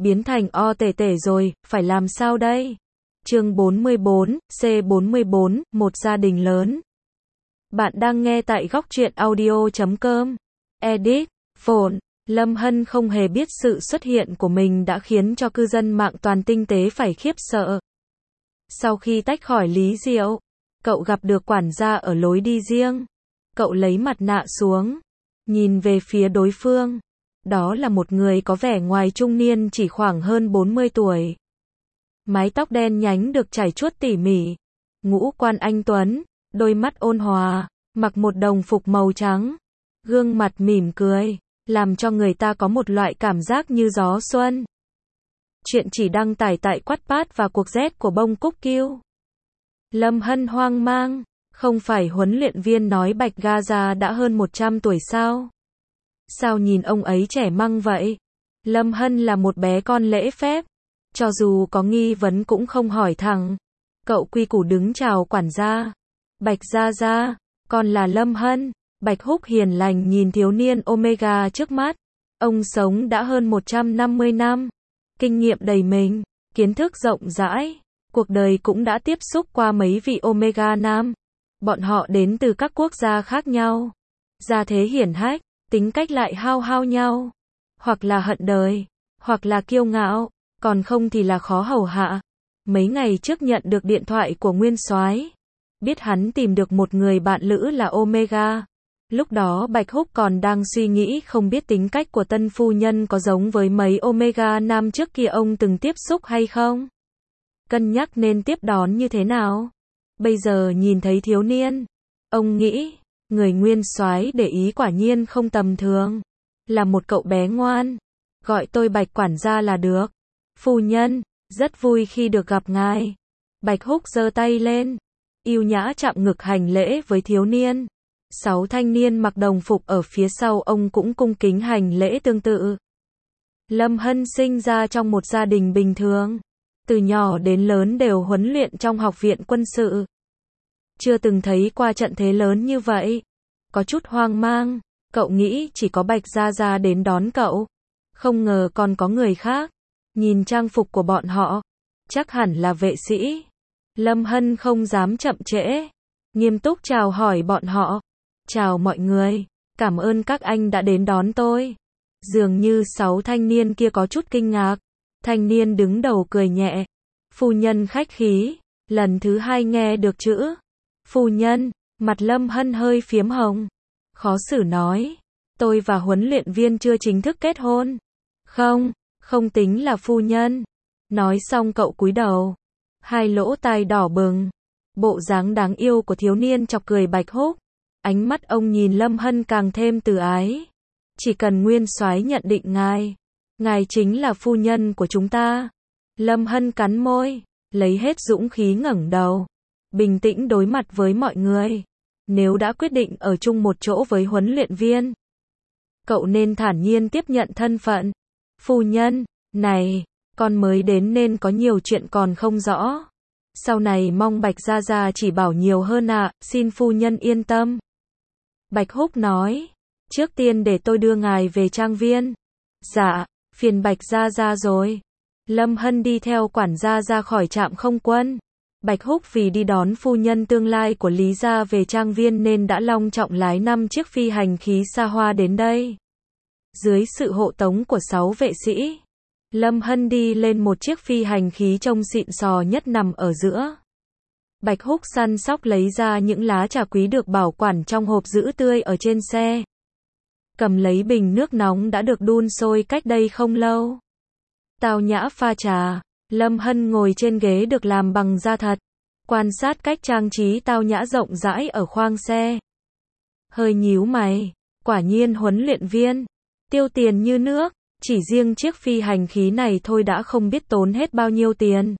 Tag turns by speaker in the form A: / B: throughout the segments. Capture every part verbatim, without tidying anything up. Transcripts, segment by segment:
A: biến thành O tể tể rồi, phải làm sao đây? Chương bốn mươi bốn, C bốn mươi bốn, một gia đình lớn. Bạn đang nghe tại góc truyện audio chấm com. Edit, phồn. Lâm Hân không hề biết sự xuất hiện của mình đã khiến cho cư dân mạng toàn tinh tế phải khiếp sợ. Sau khi tách khỏi Lý Diệu, cậu gặp được quản gia ở lối đi riêng. Cậu lấy mặt nạ xuống, nhìn về phía đối phương. Đó là một người có vẻ ngoài trung niên chỉ khoảng hơn bốn mươi tuổi. Mái tóc đen nhánh được chải chuốt tỉ mỉ. Ngũ quan anh tuấn, đôi mắt ôn hòa, mặc một đồng phục màu trắng. Gương mặt mỉm cười, làm cho người ta có một loại cảm giác như gió xuân. Chuyện chỉ đăng tải tại Wattpad và cuộc Z của bông cúc kiêu. Lâm Hân hoang mang, không phải huấn luyện viên nói Bạch Gaza đã hơn một trăm tuổi sao? Sao nhìn ông ấy trẻ măng vậy? Lâm Hân là một bé con lễ phép, cho dù có nghi vấn cũng không hỏi thẳng. Cậu quy củ đứng chào quản gia. Bạch Gia Gia, con là Lâm Hân. Bạch Húc hiền lành nhìn thiếu niên Omega trước mắt. Ông sống đã hơn một trăm năm mươi năm, kinh nghiệm đầy mình, kiến thức rộng rãi, cuộc đời cũng đã tiếp xúc qua mấy vị Omega nam. Bọn họ đến từ các quốc gia khác nhau, gia thế hiển hách, tính cách lại hao hao nhau, hoặc là hận đời, hoặc là kiêu ngạo, còn không thì là khó hầu hạ. Mấy ngày trước nhận được điện thoại của Nguyên Soái, biết hắn tìm được một người bạn lữ là Omega. Lúc đó Bạch Húc còn đang suy nghĩ không biết tính cách của tân phu nhân có giống với mấy Omega nam trước kia ông từng tiếp xúc hay không. Cân nhắc nên tiếp đón như thế nào. Bây giờ nhìn thấy thiếu niên, ông nghĩ, người Nguyên Soái để ý quả nhiên không tầm thường. Là một cậu bé ngoan. Gọi tôi Bạch quản gia là được. Phu nhân, rất vui khi được gặp ngài. Bạch Húc giơ tay lên, yêu nhã chạm ngực hành lễ với thiếu niên. Sáu thanh niên mặc đồng phục ở phía sau ông cũng cung kính hành lễ tương tự. Lâm Hân sinh ra trong một gia đình bình thường. Từ nhỏ đến lớn đều huấn luyện trong học viện quân sự. Chưa từng thấy qua trận thế lớn như vậy. Có chút hoang mang, cậu nghĩ chỉ có Bạch Gia Gia đến đón cậu. Không ngờ còn có người khác. Nhìn trang phục của bọn họ, chắc hẳn là vệ sĩ. Lâm Hân không dám chậm trễ, nghiêm túc chào hỏi bọn họ. Chào mọi người, cảm ơn các anh đã đến đón tôi. Dường như sáu thanh niên kia có chút kinh ngạc. Thanh niên đứng đầu cười nhẹ. Phu nhân khách khí, lần thứ hai nghe được chữ phu nhân, mặt Lâm Hân hơi phiếm hồng. Khó xử nói, tôi và huấn luyện viên chưa chính thức kết hôn. Không, không tính là phu nhân. Nói xong cậu cúi đầu, hai lỗ tai đỏ bừng. Bộ dáng đáng yêu của thiếu niên chọc cười Bạch Húc. Ánh mắt ông nhìn Lâm Hân càng thêm từ ái. Chỉ cần Nguyên Soái nhận định ngài, ngài chính là phu nhân của chúng ta. Lâm Hân cắn môi, lấy hết dũng khí ngẩng đầu, bình tĩnh đối mặt với mọi người. Nếu đã quyết định ở chung một chỗ với huấn luyện viên, cậu nên thản nhiên tiếp nhận thân phận. Phu nhân, này, con mới đến nên có nhiều chuyện còn không rõ. Sau này mong Bạch Gia Gia chỉ bảo nhiều hơn ạ, à, xin phu nhân yên tâm. Bạch Húc nói, trước tiên để tôi đưa ngài về trang viên. Dạ, phiền Bạch Gia Gia rồi. Lâm Hân đi theo quản gia ra khỏi trạm không quân. Bạch Húc vì đi đón phu nhân tương lai của Lý Gia về trang viên nên đã long trọng lái năm chiếc phi hành khí xa hoa đến đây. Dưới sự hộ tống của sáu vệ sĩ, Lâm Hân đi lên một chiếc phi hành khí trông xịn sò nhất nằm ở giữa. Bạch Húc săn sóc lấy ra những lá trà quý được bảo quản trong hộp giữ tươi ở trên xe. Cầm lấy bình nước nóng đã được đun sôi cách đây không lâu. Tao nhã pha trà, Lâm Hân ngồi trên ghế được làm bằng da thật. Quan sát cách trang trí tao nhã rộng rãi ở khoang xe. Hơi nhíu mày, quả nhiên huấn luyện viên, tiêu tiền như nước, chỉ riêng chiếc phi hành khí này thôi đã không biết tốn hết bao nhiêu tiền.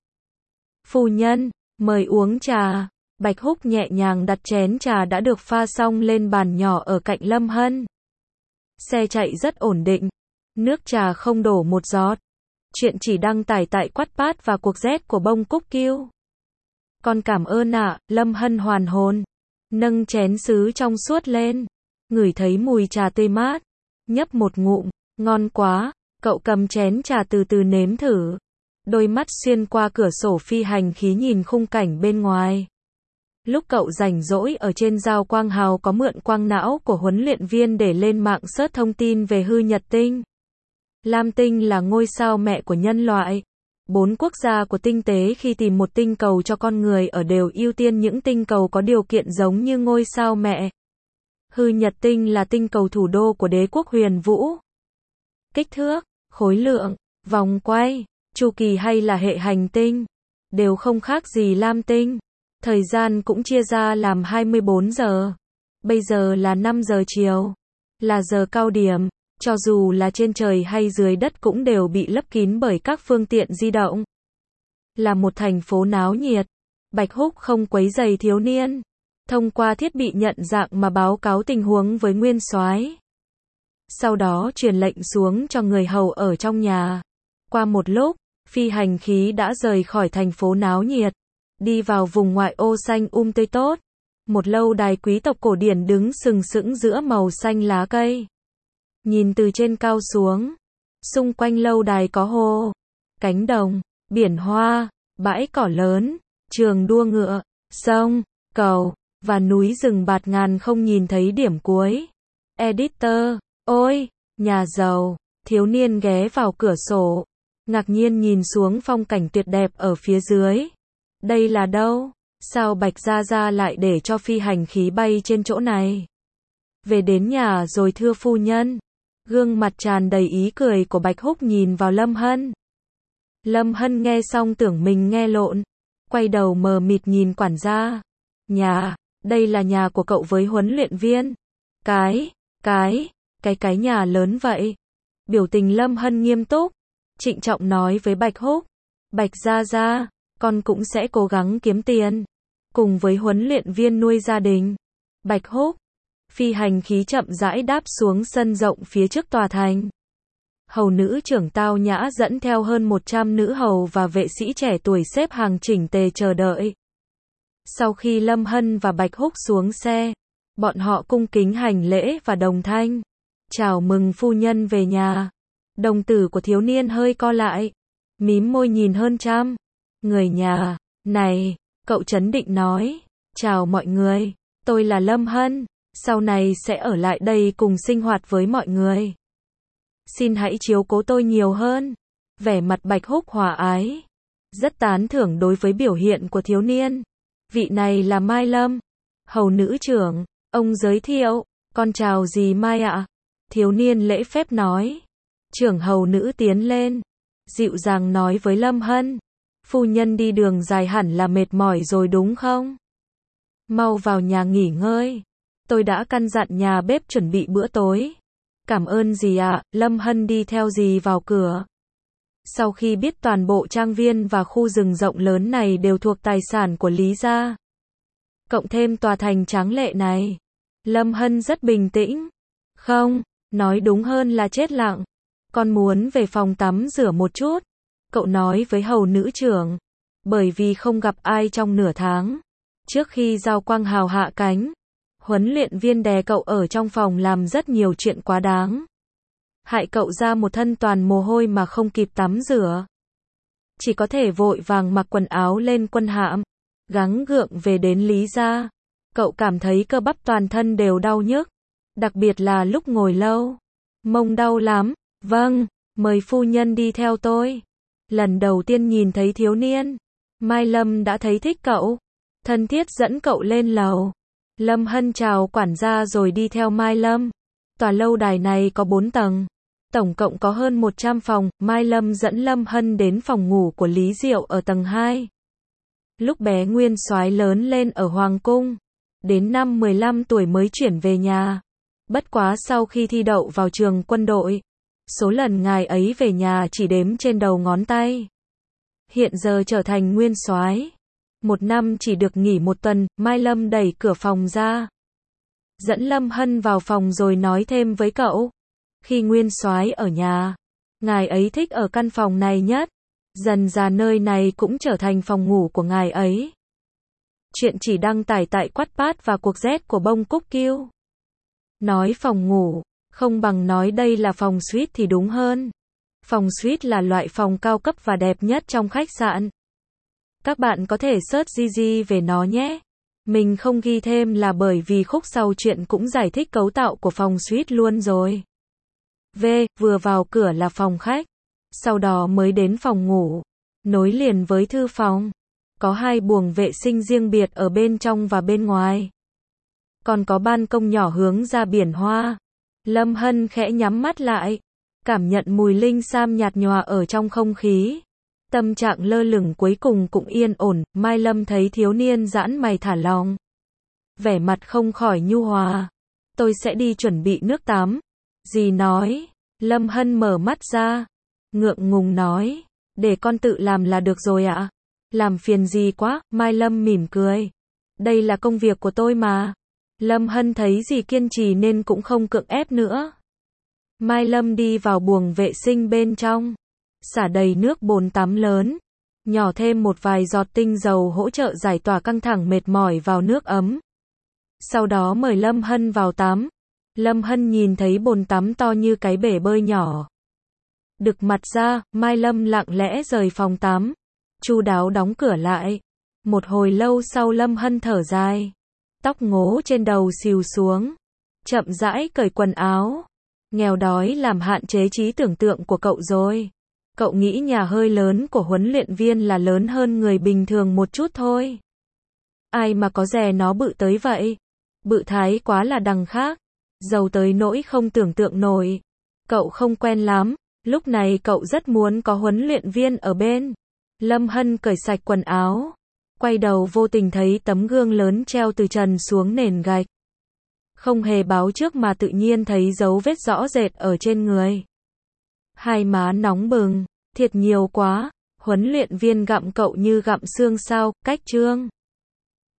A: Phu nhân, mời uống trà. Bạch Húc nhẹ nhàng đặt chén trà đã được pha xong lên bàn nhỏ ở cạnh Lâm Hân. Xe chạy rất ổn định, nước trà không đổ một giọt. Chuyện chỉ đăng tải tại Wattpad và cuộc Z của bông cúc kiêu. Con cảm ơn ạ, à, Lâm Hân hoàn hồn. Nâng chén sứ trong suốt lên, ngửi thấy mùi trà tươi mát. Nhấp một ngụm, ngon quá. Cậu cầm chén trà từ từ nếm thử. Đôi mắt xuyên qua cửa sổ phi hành khí nhìn khung cảnh bên ngoài. Lúc cậu rảnh rỗi ở trên Giao Quang Hào có mượn quang não của huấn luyện viên để lên mạng search thông tin về hư nhật tinh. Lam tinh là ngôi sao mẹ của nhân loại. Bốn quốc gia của tinh tế khi tìm một tinh cầu cho con người ở đều ưu tiên những tinh cầu có điều kiện giống như ngôi sao mẹ. Hư nhật tinh là tinh cầu thủ đô của đế quốc Huyền Vũ. Kích thước, khối lượng, vòng quay, chu kỳ hay là hệ hành tinh, đều không khác gì Lam tinh. Thời gian cũng chia ra làm hai mươi bốn giờ. Bây giờ là năm giờ chiều. Là giờ cao điểm. Cho dù là trên trời hay dưới đất cũng đều bị lấp kín bởi các phương tiện di động. Là một thành phố náo nhiệt. Bạch Húc không quấy rầy thiếu niên. Thông qua thiết bị nhận dạng mà báo cáo tình huống với nguyên soái. Sau đó truyền lệnh xuống cho người hầu ở trong nhà. Qua một lúc, phi hành khí đã rời khỏi thành phố náo nhiệt. Đi vào vùng ngoại ô xanh um tươi tốt. Một lâu đài quý tộc cổ điển đứng sừng sững giữa màu xanh lá cây. Nhìn từ trên cao xuống, xung quanh lâu đài có hồ, cánh đồng, biển hoa, bãi cỏ lớn, trường đua ngựa, sông, cầu, và núi rừng bạt ngàn không nhìn thấy điểm cuối. Editor, ôi, nhà giàu, thiếu niên ghé vào cửa sổ, ngạc nhiên nhìn xuống phong cảnh tuyệt đẹp ở phía dưới. Đây là đâu? Sao Bạch Gia Gia lại để cho phi hành khí bay trên chỗ này? Về đến nhà rồi thưa phu nhân. Gương mặt tràn đầy ý cười của Bạch Húc nhìn vào Lâm Hân. Lâm Hân nghe xong tưởng mình nghe lộn. Quay đầu mờ mịt nhìn quản gia. Nhà, đây là nhà của cậu với huấn luyện viên. Cái, cái, cái cái nhà lớn vậy. Biểu tình Lâm Hân nghiêm túc. Trịnh trọng nói với Bạch Húc. Bạch Gia Gia, con cũng sẽ cố gắng kiếm tiền. Cùng với huấn luyện viên nuôi gia đình. Bạch Húc. Phi hành khí chậm rãi đáp xuống sân rộng phía trước tòa thành. Hầu nữ trưởng tao nhã dẫn theo hơn một trăm nữ hầu và vệ sĩ trẻ tuổi xếp hàng chỉnh tề chờ đợi. Sau khi Lâm Hân và Bạch Húc xuống xe, bọn họ cung kính hành lễ và đồng thanh. Chào mừng phu nhân về nhà. Đồng tử của thiếu niên hơi co lại. Mím môi nhìn hơn trăm. Người nhà, này, cậu trấn định nói. Chào mọi người, tôi là Lâm Hân. Sau này sẽ ở lại đây cùng sinh hoạt với mọi người. Xin hãy chiếu cố tôi nhiều hơn. Vẻ mặt Bạch Húc hòa ái. Rất tán thưởng đối với biểu hiện của thiếu niên. Vị này là Mai Lâm. Hầu nữ trưởng. Ông giới thiệu. Con chào dì Mai ạ. Thiếu niên lễ phép nói. Trưởng hầu nữ tiến lên. Dịu dàng nói với Lâm Hân. Phu nhân đi đường dài hẳn là mệt mỏi rồi đúng không? Mau vào nhà nghỉ ngơi. Tôi đã căn dặn nhà bếp chuẩn bị bữa tối. Cảm ơn dì ạ. Lâm Hân đi theo dì vào cửa. Sau khi biết toàn bộ trang viên và khu rừng rộng lớn này đều thuộc tài sản của Lý gia, cộng thêm tòa thành tráng lệ này, Lâm Hân rất bình tĩnh. Không, nói đúng hơn là chết lặng. Con muốn về phòng tắm rửa một chút. Cậu nói với hầu nữ trưởng. Bởi vì không gặp ai trong nửa tháng. Trước khi Giao Quang Hào hạ cánh, huấn luyện viên đè cậu ở trong phòng làm rất nhiều chuyện quá đáng. Hại cậu ra một thân toàn mồ hôi mà không kịp tắm rửa. Chỉ có thể vội vàng mặc quần áo lên quân hạm, gắng gượng về đến Lý gia. Cậu cảm thấy cơ bắp toàn thân đều đau nhức. Đặc biệt là lúc ngồi lâu. Mông đau lắm. Vâng, mời phu nhân đi theo tôi. Lần đầu tiên nhìn thấy thiếu niên, Mai Lâm đã thấy thích cậu. Thân thiết dẫn cậu lên lầu. Lâm Hân chào quản gia rồi đi theo Mai Lâm. Tòa lâu đài này có bốn tầng. Tổng cộng có hơn một trăm phòng. Mai Lâm dẫn Lâm Hân đến phòng ngủ của Lý Diệu ở tầng hai. Lúc bé nguyên soái lớn lên ở Hoàng cung. Đến năm mười lăm tuổi mới chuyển về nhà. Bất quá sau khi thi đậu vào trường quân đội, số lần ngài ấy về nhà chỉ đếm trên đầu ngón tay. Hiện giờ trở thành nguyên soái. Một năm chỉ được nghỉ một tuần. Mai Lâm đẩy cửa phòng ra, dẫn Lâm Hân vào phòng rồi nói thêm với cậu. Khi nguyên soái ở nhà, ngài ấy thích ở căn phòng này nhất. Dần dà nơi này cũng trở thành phòng ngủ của ngài ấy. Chuyện chỉ đăng tải tại Wattpad và cuộc Z của Bông Cúc Kiêu. Nói phòng ngủ, không bằng nói đây là phòng suite thì đúng hơn. Phòng suite là loại phòng cao cấp và đẹp nhất trong khách sạn. Các bạn có thể search Gigi về nó nhé. Mình không ghi thêm là bởi vì khúc sau chuyện cũng giải thích cấu tạo của phòng suite luôn rồi. V. Vừa vào cửa là phòng khách. Sau đó mới đến phòng ngủ. Nối liền với thư phòng. Có hai buồng vệ sinh riêng biệt ở bên trong và bên ngoài. Còn có ban công nhỏ hướng ra biển hoa. Lâm Hân khẽ nhắm mắt lại. Cảm nhận mùi linh sam nhạt nhòa ở trong không khí. Tâm trạng lơ lửng cuối cùng cũng yên ổn. Mai Lâm thấy thiếu niên giãn mày thả lỏng. Vẻ mặt không khỏi nhu hòa. Tôi sẽ đi chuẩn bị nước tắm. Dì nói. Lâm Hân mở mắt ra. Ngượng ngùng nói. Để con tự làm là được rồi ạ. Làm phiền gì quá. Mai Lâm mỉm cười. Đây là công việc của tôi mà. Lâm Hân thấy dì kiên trì nên cũng không cưỡng ép nữa. Mai Lâm đi vào buồng vệ sinh bên trong. Xả đầy nước bồn tắm lớn. Nhỏ thêm một vài giọt tinh dầu hỗ trợ giải tỏa căng thẳng mệt mỏi vào nước ấm. Sau đó mời Lâm Hân vào tắm. Lâm Hân nhìn thấy bồn tắm to như cái bể bơi nhỏ. Đực mặt ra, Mai Lâm lặng lẽ rời phòng tắm. Chu đáo đóng cửa lại. Một hồi lâu sau Lâm Hân thở dài. Tóc ngố trên đầu xìu xuống. Chậm rãi cởi quần áo. Nghèo đói làm hạn chế trí tưởng tượng của cậu rồi. Cậu nghĩ nhà hơi lớn của huấn luyện viên là lớn hơn người bình thường một chút thôi. Ai mà có dè nó bự tới vậy? Bự thái quá là đằng khác. Giàu tới nỗi không tưởng tượng nổi. Cậu không quen lắm. Lúc này cậu rất muốn có huấn luyện viên ở bên. Lâm Hân cởi sạch quần áo. Quay đầu vô tình thấy tấm gương lớn treo từ trần xuống nền gạch. Không hề báo trước mà tự nhiên thấy dấu vết rõ rệt ở trên người. Hai má nóng bừng. Thiệt nhiều quá. Huấn luyện viên gặm cậu như gặm xương sao, cách trương.